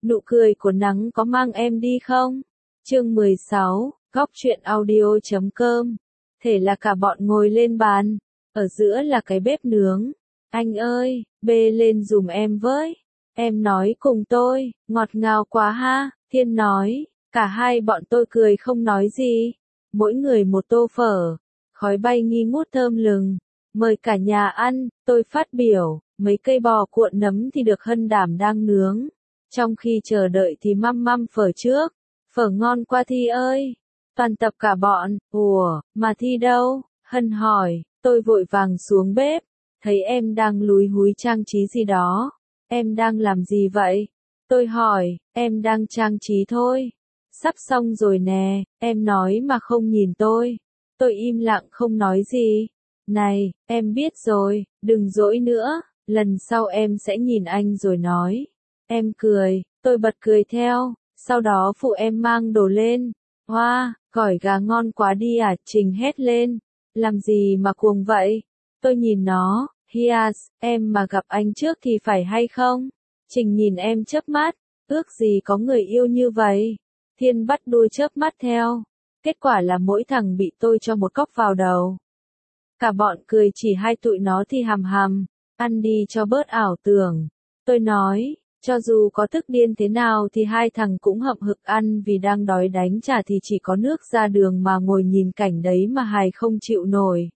Nụ cười của nắng có mang em đi không? Chương 16, góc truyện audio.com. Thể là cả bọn ngồi lên bàn, ở giữa là cái bếp nướng. Anh ơi, bê lên dùm em với. Em nói cùng tôi, ngọt ngào quá ha, Thiên nói. Cả hai bọn tôi cười không nói gì. Mỗi người một tô phở, khói bay nghi ngút thơm lừng. Mời cả nhà ăn, tôi phát biểu, mấy cây bò cuộn nấm thì được Hân đảm đang nướng. Trong khi chờ đợi thì măm phở trước. Phở ngon quá Thi ơi. Toàn tập cả bọn, ủa, mà Thi đâu? Hân hỏi, tôi vội vàng xuống bếp. Thấy em đang lúi húi trang trí gì đó. Em đang làm gì vậy? Tôi hỏi, em đang trang trí thôi. Sắp xong rồi nè, em nói mà không nhìn tôi. Tôi im lặng không nói gì. Này, em biết rồi, đừng dỗi nữa, lần sau em sẽ nhìn anh rồi nói. Em cười, tôi bật cười theo, sau đó phụ em mang đồ lên. Hoa, gỏi gà ngon quá đi à, Trình hét lên. Làm gì mà cuồng vậy? Tôi nhìn nó, Hias, em mà gặp anh trước thì phải hay không? Trình nhìn em chớp mắt, ước gì có người yêu như vậy. Thiên bắt đuôi chớp mắt theo. Kết quả là mỗi thằng bị tôi cho một cốc vào đầu. Cả bọn cười chỉ hai tụi nó thì hằm hằm, ăn đi cho bớt ảo tưởng. Tôi nói, cho dù có tức điên thế nào thì hai thằng cũng hậm hực ăn vì đang đói đánh trả thì chỉ có nước ra đường mà ngồi nhìn cảnh đấy mà hài không chịu nổi.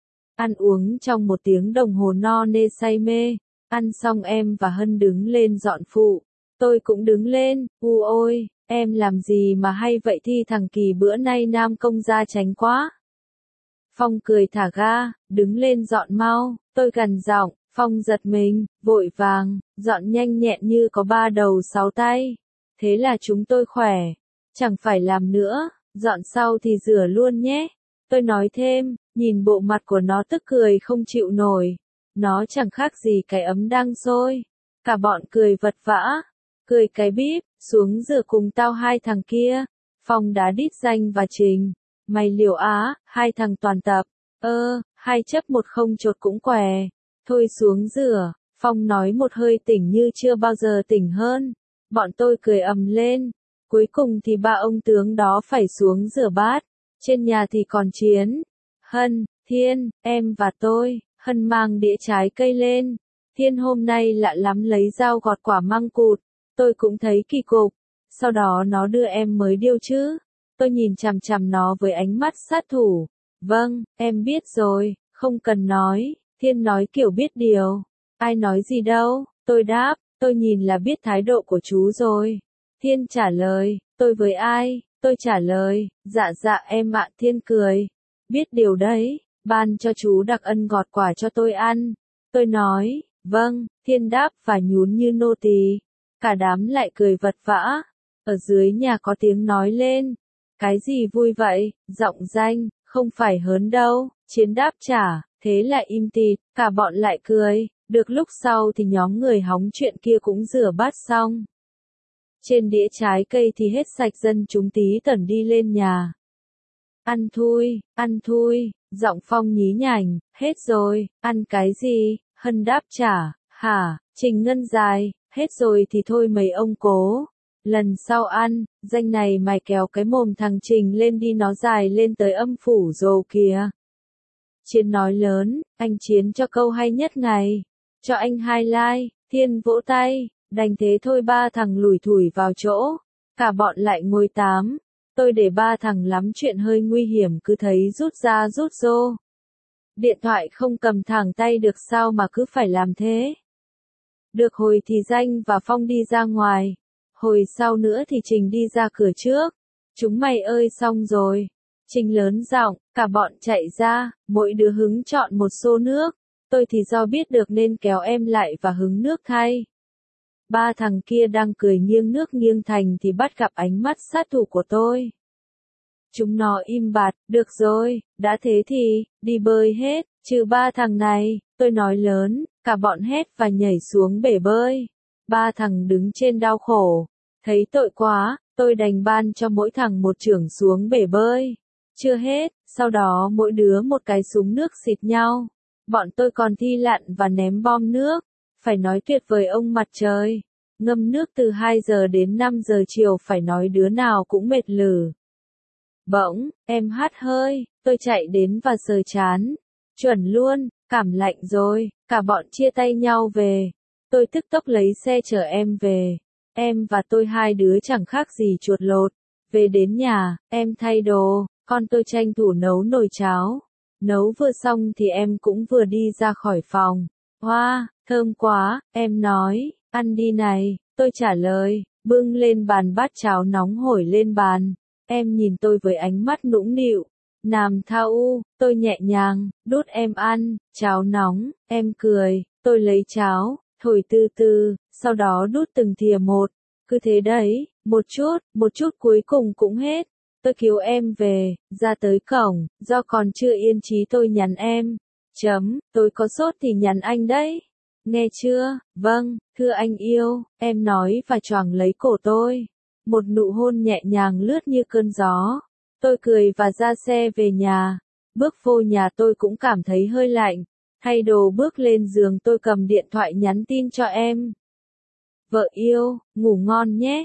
Ăn uống trong 1 tiếng đồng hồ no nê say mê, ăn xong em và Hân đứng lên dọn phụ. Tôi cũng đứng lên, ôi, em làm gì mà hay vậy Thi thằng Kỳ bữa nay nam công gia tránh quá. Phong cười thả ga, đứng lên dọn mau, tôi gằn giọng, Phong giật mình, vội vàng, dọn nhanh nhẹn như có 3 đầu 6 tay. Thế là chúng tôi khỏe, chẳng phải làm nữa, dọn sau thì rửa luôn nhé. Tôi nói thêm, nhìn bộ mặt của nó tức cười không chịu nổi. Nó chẳng khác gì cái ấm đang sôi. Cả bọn cười vật vã, cười cái bíp, xuống rửa cùng tao hai thằng kia. Phong đá đít Danh và Trình. Mày liều á, hai thằng toàn tập. Hai chấp một không chột cũng què. Thôi xuống rửa, Phong nói một hơi tỉnh như chưa bao giờ tỉnh hơn. Bọn tôi cười ầm lên. Cuối cùng thì ba ông tướng đó phải xuống rửa bát. Trên nhà thì còn Chiến, Hân, Thiên, em và tôi. Hân mang đĩa trái cây lên. Thiên hôm nay lạ lắm lấy dao gọt quả măng cụt. Tôi cũng thấy kỳ cục. Sau đó nó đưa em mới điêu chứ. Tôi nhìn chằm chằm nó với ánh mắt sát thủ. Vâng, em biết rồi, không cần nói. Thiên nói kiểu biết điều. Ai nói gì đâu, tôi đáp, tôi nhìn là biết thái độ của chú rồi. Thiên trả lời, tôi với ai? Tôi trả lời, dạ em ạ. Thiên cười. Biết điều đấy, ban cho chú đặc ân gọt quả cho tôi ăn. Tôi nói, vâng, Thiên đáp và nhún như nô tỳ. Cả đám lại cười vật vã. Ở dưới nhà có tiếng nói lên. Cái gì vui vậy, giọng Danh, không phải hớn đâu. Chiến đáp trả, thế là im tịt, cả bọn lại cười. Được lúc sau thì nhóm người hóng chuyện kia cũng rửa bát xong. Trên đĩa trái cây thì hết sạch, dân chúng tí tẩn đi lên nhà. Ăn thui, giọng Phong nhí nhảnh, hết rồi, ăn cái gì? Hân đáp trả, hả? Trình ngân dài, hết rồi thì thôi mấy ông cố. Lần sau ăn, Danh này mày kéo cái mồm thằng Trình lên đi, nó dài lên tới âm phủ rồi kìa. Chiến nói lớn, anh Chiến cho câu hay nhất ngày. Cho anh 2 like, Thiên vỗ tay, đành thế thôi ba thằng lủi thủi vào chỗ. Cả bọn lại ngồi tám. Tôi để ba thằng lắm chuyện hơi nguy hiểm cứ thấy rút ra rút rô. Điện thoại không cầm thẳng tay được sao mà cứ phải làm thế. Được hồi thì Danh và Phong đi ra ngoài. Hồi sau nữa thì Trình đi ra cửa trước. Chúng mày ơi xong rồi. Trình lớn giọng, cả bọn chạy ra, mỗi đứa hứng chọn một xô nước. Tôi thì do biết được nên kéo em lại và hứng nước thay. Ba thằng kia đang cười nghiêng nước nghiêng thành thì bắt gặp ánh mắt sát thủ của tôi. Chúng nó im bặt, được rồi, đã thế thì, đi bơi hết, trừ ba thằng này, tôi nói lớn, cả bọn hét và nhảy xuống bể bơi. Ba thằng đứng trên đau khổ, thấy tội quá, tôi đành ban cho mỗi thằng một chưởng xuống bể bơi. Chưa hết, sau đó mỗi đứa một cái súng nước xịt nhau. Bọn tôi còn thi lặn và ném bom nước. Phải nói tuyệt vời ông mặt trời. ngâm nước từ 2 giờ đến 5 giờ chiều phải nói đứa nào cũng mệt lử. Bỗng, em hắt hơi, tôi chạy đến và sờ chán. Chuẩn luôn, cảm lạnh rồi, cả bọn chia tay nhau về. Tôi tức tốc lấy xe chở em về. Em và tôi hai đứa chẳng khác gì chuột lột. Về đến nhà, em thay đồ, con tôi tranh thủ nấu nồi cháo. Nấu vừa xong thì em cũng vừa đi ra khỏi phòng. Hoa, thơm quá, em nói, ăn đi này, tôi trả lời, bưng lên bàn bát cháo nóng hổi lên bàn. Em nhìn tôi với ánh mắt nũng nịu. Nam thau, tôi nhẹ nhàng, đút em ăn, cháo nóng, em cười, tôi lấy cháo, thổi từ từ, sau đó đút từng thìa một. Cứ thế đấy, một chút cuối cùng cũng hết. Tôi cứu em về, ra tới cổng, do còn chưa yên chí tôi nhắn em. Tôi có sốt thì nhắn anh đấy. Nghe chưa? Vâng, thưa anh yêu, em nói và choàng lấy cổ tôi. Một nụ hôn nhẹ nhàng lướt như cơn gió. Tôi cười và ra xe về nhà. Bước vô nhà tôi cũng cảm thấy hơi lạnh. Thay đồ bước lên giường tôi cầm điện thoại nhắn tin cho em. Vợ yêu, ngủ ngon nhé.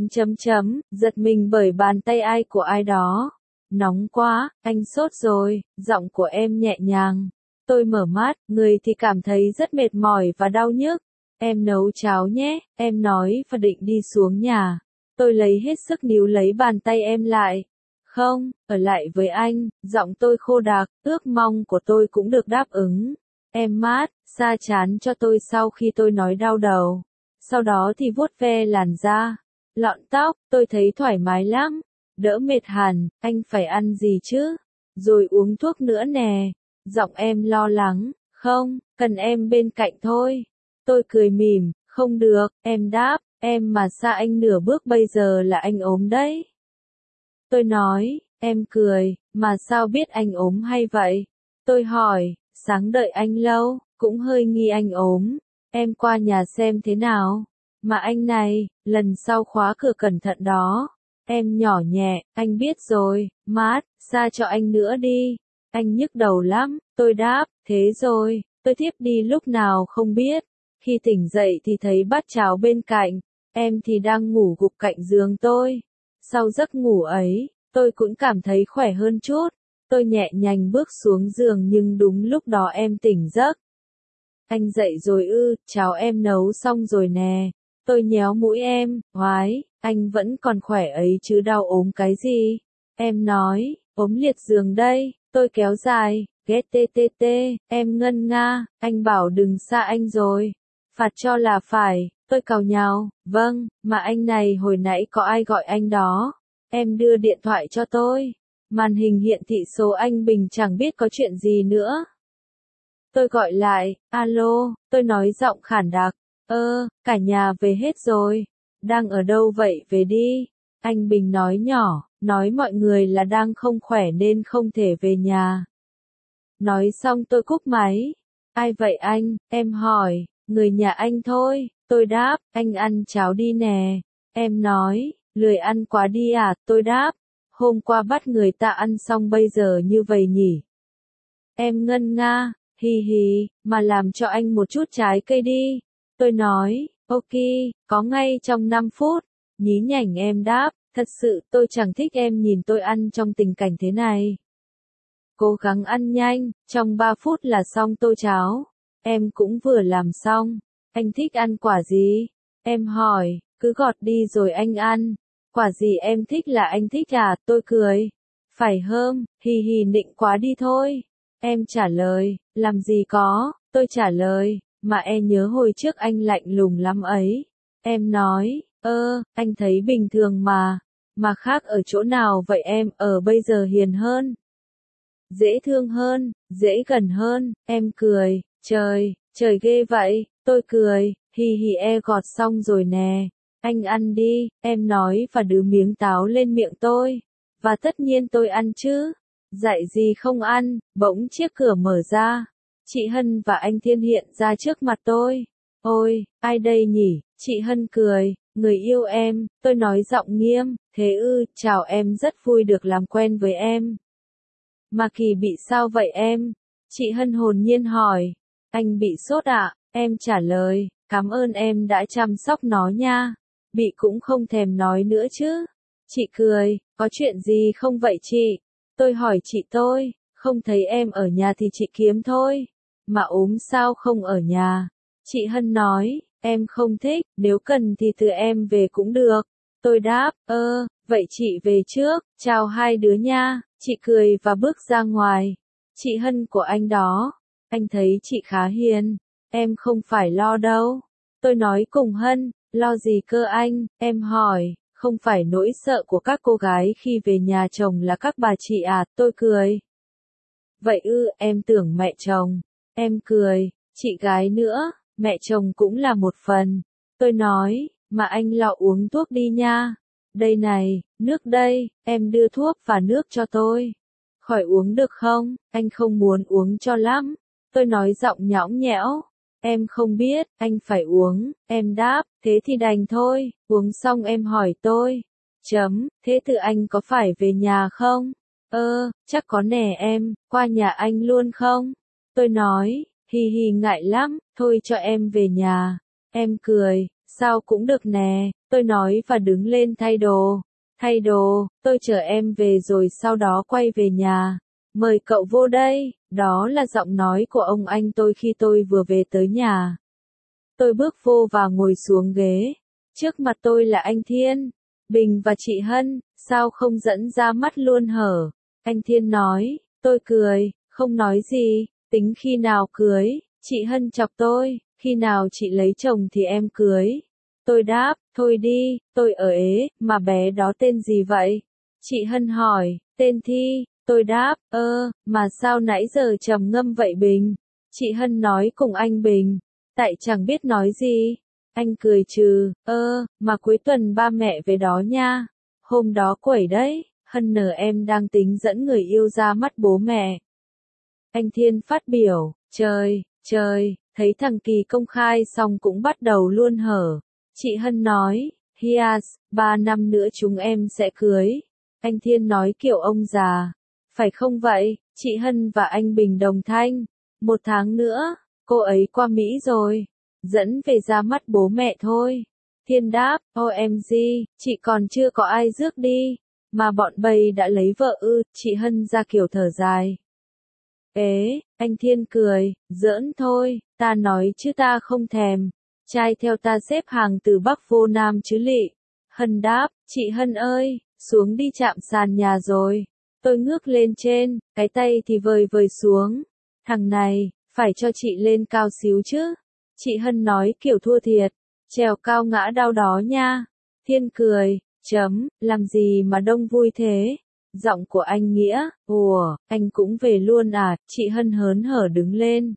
Giật mình bởi bàn tay ai của ai đó. Nóng quá, anh sốt rồi, giọng của em nhẹ nhàng. Tôi mở mắt, người thì cảm thấy rất mệt mỏi và đau nhức. Em nấu cháo nhé, em nói và định đi xuống nhà. Tôi lấy hết sức níu lấy bàn tay em lại. Không, ở lại với anh, giọng tôi khô đặc, ước mong của tôi cũng được đáp ứng. Em mát, xa chán cho tôi sau khi tôi nói đau đầu. Sau đó thì vuốt ve làn da, lọn tóc, tôi thấy thoải mái lắm. Đỡ mệt hẳn, anh phải ăn gì chứ? Rồi uống thuốc nữa nè. Giọng em lo lắng, không, cần em bên cạnh thôi. Tôi cười mỉm, không được, em đáp, em mà xa anh nửa bước bây giờ là anh ốm đấy. Tôi nói, em cười, mà sao biết anh ốm hay vậy? Tôi hỏi, sáng đợi anh lâu, cũng hơi nghi anh ốm. Em qua nhà xem thế nào? Mà anh này, lần sau khóa cửa cẩn thận đó. Em nhỏ nhẹ, anh biết rồi, mát, xa cho anh nữa đi. Anh nhức đầu lắm, tôi đáp, thế rồi, tôi thiếp đi lúc nào không biết. Khi tỉnh dậy thì thấy bát cháo bên cạnh, em thì đang ngủ gục cạnh giường tôi. Sau giấc ngủ ấy, tôi cũng cảm thấy khỏe hơn chút. Tôi nhẹ nhàng bước xuống giường nhưng đúng lúc đó em tỉnh giấc. Anh dậy rồi ư, cháo em nấu xong rồi nè. Tôi nhéo mũi em, hoái, anh vẫn còn khỏe ấy chứ đau ốm cái gì. Em nói, ốm liệt giường đây, tôi kéo dài, ghét tê tê tê, em ngân nga, anh bảo đừng xa anh rồi. Phạt cho là phải, tôi càu nhàu, vâng, mà anh này hồi nãy có ai gọi anh đó. Em đưa điện thoại cho tôi. Màn hình hiện thị số anh Bình chẳng biết có chuyện gì nữa. Tôi gọi lại, alo, tôi nói giọng khản đặc. Cả nhà về hết rồi. Đang ở đâu vậy về đi. Anh Bình nói nhỏ, nói mọi người là đang không khỏe nên không thể về nhà. Nói xong tôi cúp máy. Ai vậy anh, em hỏi, người nhà anh thôi. Tôi đáp, anh ăn cháo đi nè. Em nói, lười ăn quá đi à, tôi đáp. Hôm qua bắt người ta ăn xong bây giờ như vậy nhỉ. Em ngân nga, hi hi, mà làm cho anh một chút trái cây đi. Tôi nói, ok, có ngay trong 5 phút. Nhí nhảnh em đáp, thật sự tôi chẳng thích em nhìn tôi ăn trong tình cảnh thế này. Cố gắng ăn nhanh, trong 3 phút là xong tô cháo. Em cũng vừa làm xong. Anh thích ăn quả gì? Em hỏi, cứ gọt đi rồi anh ăn. Quả gì em thích là anh thích à? Tôi cười. Phải hơm, hi hi nịnh quá đi thôi. Em trả lời, làm gì có, tôi trả lời, mà em nhớ hồi trước anh lạnh lùng lắm ấy. Em nói, anh thấy bình thường mà khác ở chỗ nào vậy em, ở bây giờ hiền hơn. Dễ thương hơn, dễ gần hơn, em cười, trời ghê vậy, tôi cười, hi hi gọt xong rồi nè, anh ăn đi, em nói và đưa miếng táo lên miệng tôi, và tất nhiên tôi ăn chứ, dạy gì không ăn, bỗng chiếc cửa mở ra, chị Hân và anh Thiên hiện ra trước mặt tôi, ôi, ai đây nhỉ, chị Hân cười, người yêu em, tôi nói giọng nghiêm, thế ư, chào em rất vui được làm quen với em. Mà Kỳ bị sao vậy em? Chị Hân hồn nhiên hỏi. Anh bị sốt ạ, em trả lời. Cảm ơn em đã chăm sóc nó nha. Bị cũng không thèm nói nữa chứ. Chị cười, có chuyện gì không vậy chị? Tôi hỏi chị tôi, không thấy em ở nhà thì chị kiếm thôi. Mà ốm sao không ở nhà? Chị Hân nói, em không thích, nếu cần thì từ em về cũng được. Tôi đáp, vậy chị về trước, chào hai đứa nha. Chị cười và bước ra ngoài. Chị Hân của anh đó, anh thấy chị khá hiền, em không phải lo đâu. Tôi nói cùng Hân, lo gì cơ anh, em hỏi, không phải nỗi sợ của các cô gái khi về nhà chồng là các bà chị à, tôi cười. Vậy em tưởng mẹ chồng, em cười, chị gái nữa, mẹ chồng cũng là một phần. Tôi nói, mà anh lo uống thuốc đi nha. Đây này, nước đây, em đưa thuốc và nước cho tôi. Khỏi uống được không, anh không muốn uống cho lắm. Tôi nói giọng nhõng nhẽo. Em không biết, anh phải uống, em đáp, thế thì đành thôi, uống xong em hỏi tôi. Thế từ anh có phải về nhà không? Chắc có nè em, qua nhà anh luôn không? Tôi nói, hì hì ngại lắm, thôi cho em về nhà. Em cười, sao cũng được nè, tôi nói và đứng lên thay đồ. Thay đồ, tôi chờ em về rồi sau đó quay về nhà. Mời cậu vô đây, đó là giọng nói của ông anh tôi khi tôi vừa về tới nhà. Tôi bước vô và ngồi xuống ghế. Trước mặt tôi là anh Thiên, Bình và chị Hân, sao không dẫn ra mắt luôn hở? Anh Thiên nói, tôi cười, không nói gì, tính khi nào cưới, chị Hân chọc tôi, khi nào chị lấy chồng thì em cưới. Tôi đáp, thôi đi, tôi ở ế, mà bé đó tên gì vậy? Chị Hân hỏi, tên Thi, tôi đáp, mà sao nãy giờ trầm ngâm vậy Bình? Chị Hân nói cùng anh Bình, tại chẳng biết nói gì. Anh cười trừ, mà cuối tuần ba mẹ về đó nha. Hôm đó quẩy đấy, Hân nở em đang tính dẫn người yêu ra mắt bố mẹ. Anh Thiên phát biểu, trời, thấy thằng Kỳ công khai xong cũng bắt đầu luôn hở. Chị Hân nói, Hias, 3 năm nữa chúng em sẽ cưới. Anh Thiên nói kiểu ông già. Phải không vậy, chị Hân và anh Bình đồng thanh. 1 tháng nữa, cô ấy qua Mỹ rồi. Dẫn về ra mắt bố mẹ thôi. Thiên đáp, OMG, chị còn chưa có ai rước đi. Mà bọn bầy đã lấy vợ chị Hân ra kiểu thở dài. Anh Thiên cười, giỡn thôi, ta nói chứ ta không thèm. Trai theo ta xếp hàng từ Bắc vô Nam chứ lị. Hân đáp, chị Hân ơi, xuống đi chạm sàn nhà rồi. Tôi ngước lên trên, cái tay thì vời vời xuống. Thằng này, phải cho chị lên cao xíu chứ. Chị Hân nói kiểu thua thiệt, trèo cao ngã đau đó nha. Thiên cười, làm gì mà đông vui thế? Giọng của anh Nghĩa, anh cũng về luôn à? Chị Hân hớn hở đứng lên.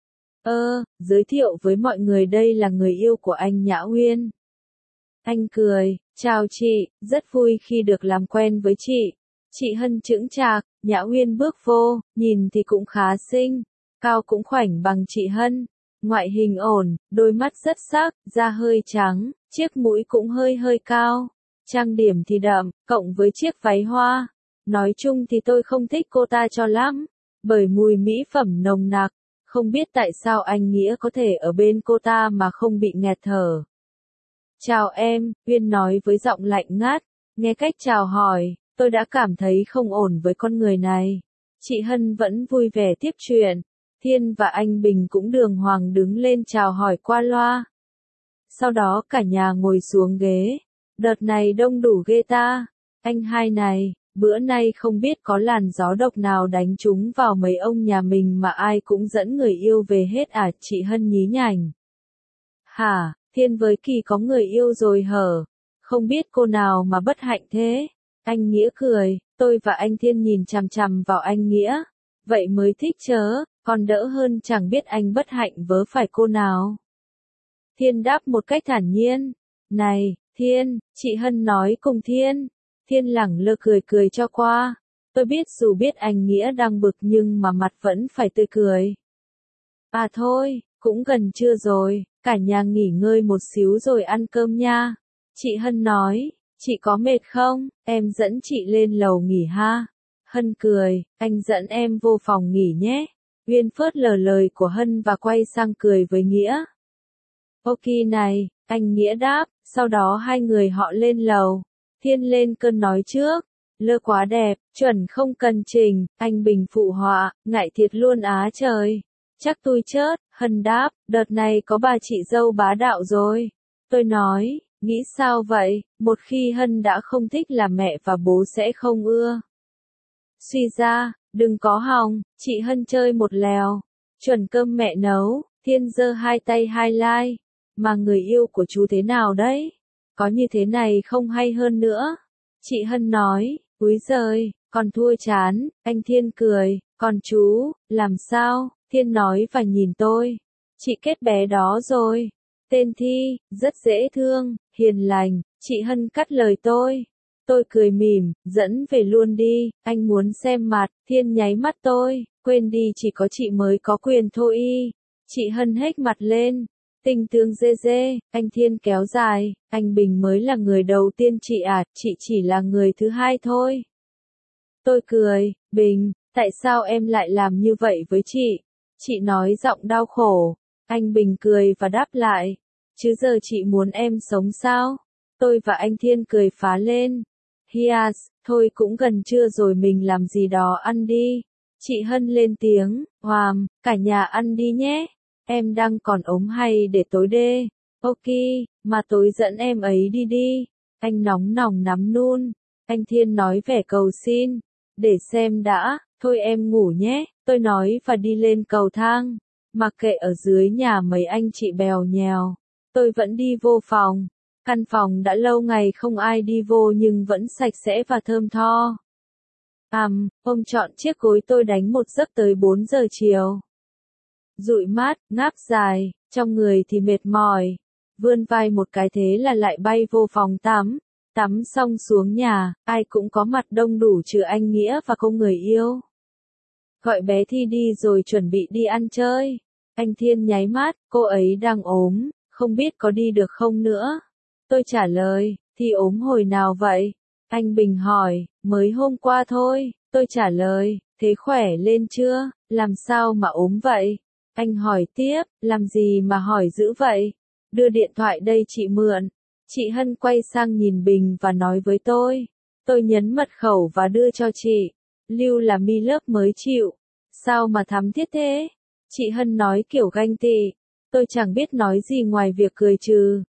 Giới thiệu với mọi người đây là người yêu của anh Nhã Uyên. Anh cười, chào chị, rất vui khi được làm quen với chị. Chị Hân chững chạc, Nhã Uyên bước vô, nhìn thì cũng khá xinh, cao cũng khoảnh bằng chị Hân. Ngoại hình ổn, đôi mắt rất sắc, da hơi trắng, chiếc mũi cũng hơi hơi cao. Trang điểm thì đậm, cộng với chiếc váy hoa. Nói chung thì tôi không thích cô ta cho lắm, bởi mùi mỹ phẩm nồng nặc. Không biết tại sao anh Nghĩa có thể ở bên cô ta mà không bị nghẹt thở. Chào em, Uyên nói với giọng lạnh ngắt. Nghe cách chào hỏi, tôi đã cảm thấy không ổn với con người này. Chị Hân vẫn vui vẻ tiếp chuyện. Thiên và anh Bình cũng đường hoàng đứng lên chào hỏi qua loa. Sau đó cả nhà ngồi xuống ghế. Đợt này đông đủ ghê ta. Anh hai này, bữa nay không biết có làn gió độc nào đánh trúng vào mấy ông nhà mình mà ai cũng dẫn người yêu về hết à? Chị Hân nhí nhảnh. Hả, Thiên với Kỳ có người yêu rồi hở? Không biết cô nào mà bất hạnh thế? Anh Nghĩa cười, tôi và anh Thiên nhìn chằm chằm vào anh Nghĩa. Vậy mới thích chớ, còn đỡ hơn chẳng biết anh bất hạnh vớ phải cô nào. Thiên đáp một cách thản nhiên. Này, Thiên, chị Hân nói cùng Thiên. Thiên lẳng lơ cười cười cho qua. Tôi biết dù biết anh Nghĩa đang bực nhưng mà mặt vẫn phải tươi cười. À thôi, cũng gần trưa rồi, cả nhà nghỉ ngơi một xíu rồi ăn cơm nha. Chị Hân nói, chị có mệt không, em dẫn chị lên lầu nghỉ ha. Hân cười, anh dẫn em vô phòng nghỉ nhé. Uyên phớt lờ lời của Hân và quay sang cười với Nghĩa. Ok này, anh Nghĩa đáp, sau đó hai người họ lên lầu. Thiên lên cơn nói trước, lơ quá đẹp, chuẩn không cần chỉnh, anh Bình phụ họa, ngại thiệt luôn á trời. Chắc tôi chớt, Hân đáp, đợt này có bà chị dâu bá đạo rồi. Tôi nói, nghĩ sao vậy, một khi Hân đã không thích là mẹ và bố sẽ không ưa. Suy ra, đừng có hòng, chị Hân chơi một lèo. Chuẩn cơm mẹ nấu, Thiên giơ hai tay hai lai. Mà người yêu của chú thế nào đấy? Có như thế này không hay hơn nữa. Chị Hân nói, úi giời, còn thua chán, anh Thiên cười, còn chú, làm sao? Thiên nói và nhìn tôi. Chị kết bé đó rồi. Tên Thi, rất dễ thương, hiền lành, chị Hân cắt lời tôi. Tôi cười mỉm, dẫn về luôn đi, anh muốn xem mặt, Thiên nháy mắt tôi, quên đi chỉ có chị mới có quyền thôi y. Chị Hân hếch mặt lên. Tình tương dê dê, anh Thiên kéo dài, anh Bình mới là người đầu tiên chị à, chị chỉ là người thứ hai thôi. Tôi cười, Bình, tại sao em lại làm như vậy với chị? Chị nói giọng đau khổ. Anh Bình cười và đáp lại, chứ giờ chị muốn em sống sao? Tôi và anh Thiên cười phá lên. Hias, thôi cũng gần trưa rồi mình làm gì đó ăn đi. Chị Hân lên tiếng, Hoàm, cả nhà ăn đi nhé. Em đang còn ốm hay để tối đê? Ok, mà tối dẫn em ấy đi đi. Anh nóng nòng nắm nun. Anh Thiên nói vẻ cầu xin. Để xem đã, thôi em ngủ nhé. Tôi nói và đi lên cầu thang. Mặc kệ ở dưới nhà mấy anh chị bèo nhèo. Tôi vẫn đi vô phòng. Căn phòng đã lâu ngày không ai đi vô nhưng vẫn sạch sẽ và thơm tho. Ôm trọn chiếc gối tôi đánh một giấc tới 4 giờ chiều. Dụi mắt, ngáp dài, trong người thì mệt mỏi. Vươn vai một cái thế là lại bay vô phòng tắm. Tắm xong xuống nhà, ai cũng có mặt đông đủ trừ anh Nghĩa và cô người yêu. Gọi bé Thi đi rồi chuẩn bị đi ăn chơi. Anh Thiên nháy mắt, cô ấy đang ốm, không biết có đi được không nữa. Tôi trả lời, Thi ốm hồi nào vậy? Anh Bình hỏi, mới hôm qua thôi. Tôi trả lời, thế khỏe lên chưa, làm sao mà ốm vậy? Anh hỏi tiếp, làm gì mà hỏi dữ vậy? Đưa điện thoại đây chị mượn. Chị Hân quay sang nhìn Bình và nói với tôi. Tôi nhấn mật khẩu và đưa cho chị. Lưu là mi lớp mới chịu. Sao mà thắm thiết thế? Chị Hân nói kiểu ganh tị. Tôi chẳng biết nói gì ngoài việc cười trừ.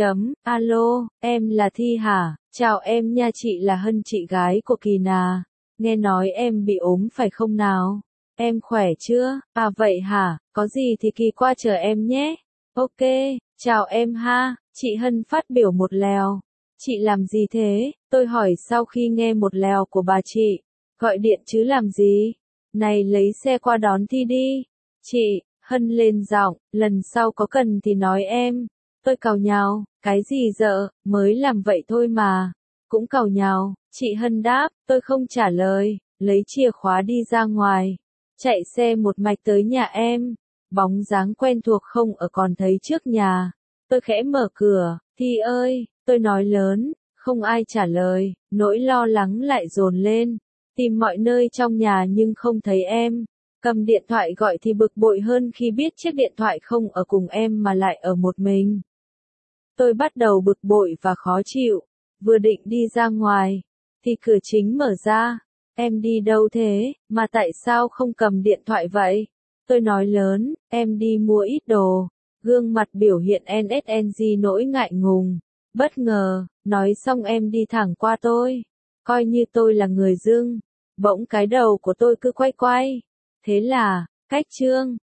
Alo, em là Thi hả? Chào em nha, chị là Hân, chị gái của Kỳ Nà. Nghe nói em bị ốm phải không nào? Em khỏe chưa? À vậy hả? Có gì thì Kỳ qua chờ em nhé. Ok, chào em ha. Chị Hân phát biểu một lèo. Chị làm gì thế? Tôi hỏi sau khi nghe một lèo của bà chị. Gọi điện chứ làm gì? Này lấy xe qua đón Thi đi. Chị, Hân lên giọng, lần sau có cần thì nói em. Tôi càu nhàu, cái gì dợ, mới làm vậy thôi mà. Cũng càu nhàu, chị Hân đáp, tôi không trả lời, lấy chìa khóa đi ra ngoài. Chạy xe một mạch tới nhà em. Bóng dáng quen thuộc không ở còn thấy trước nhà. Tôi khẽ mở cửa, Thi ơi, tôi nói lớn, không ai trả lời, nỗi lo lắng lại dồn lên. Tìm mọi nơi trong nhà nhưng không thấy em. Cầm điện thoại gọi thì bực bội hơn khi biết chiếc điện thoại không ở cùng em mà lại ở một mình. Tôi bắt đầu bực bội và khó chịu. Vừa định đi ra ngoài, thì cửa chính mở ra. Em đi đâu thế, mà tại sao không cầm điện thoại vậy? Tôi nói lớn, em đi mua ít đồ. Gương mặt biểu hiện NSNG nỗi ngại ngùng. Bất ngờ, nói xong em đi thẳng qua tôi. Coi như tôi là người dưng. Bỗng cái đầu của tôi cứ quay quay. Thế là, cách chương.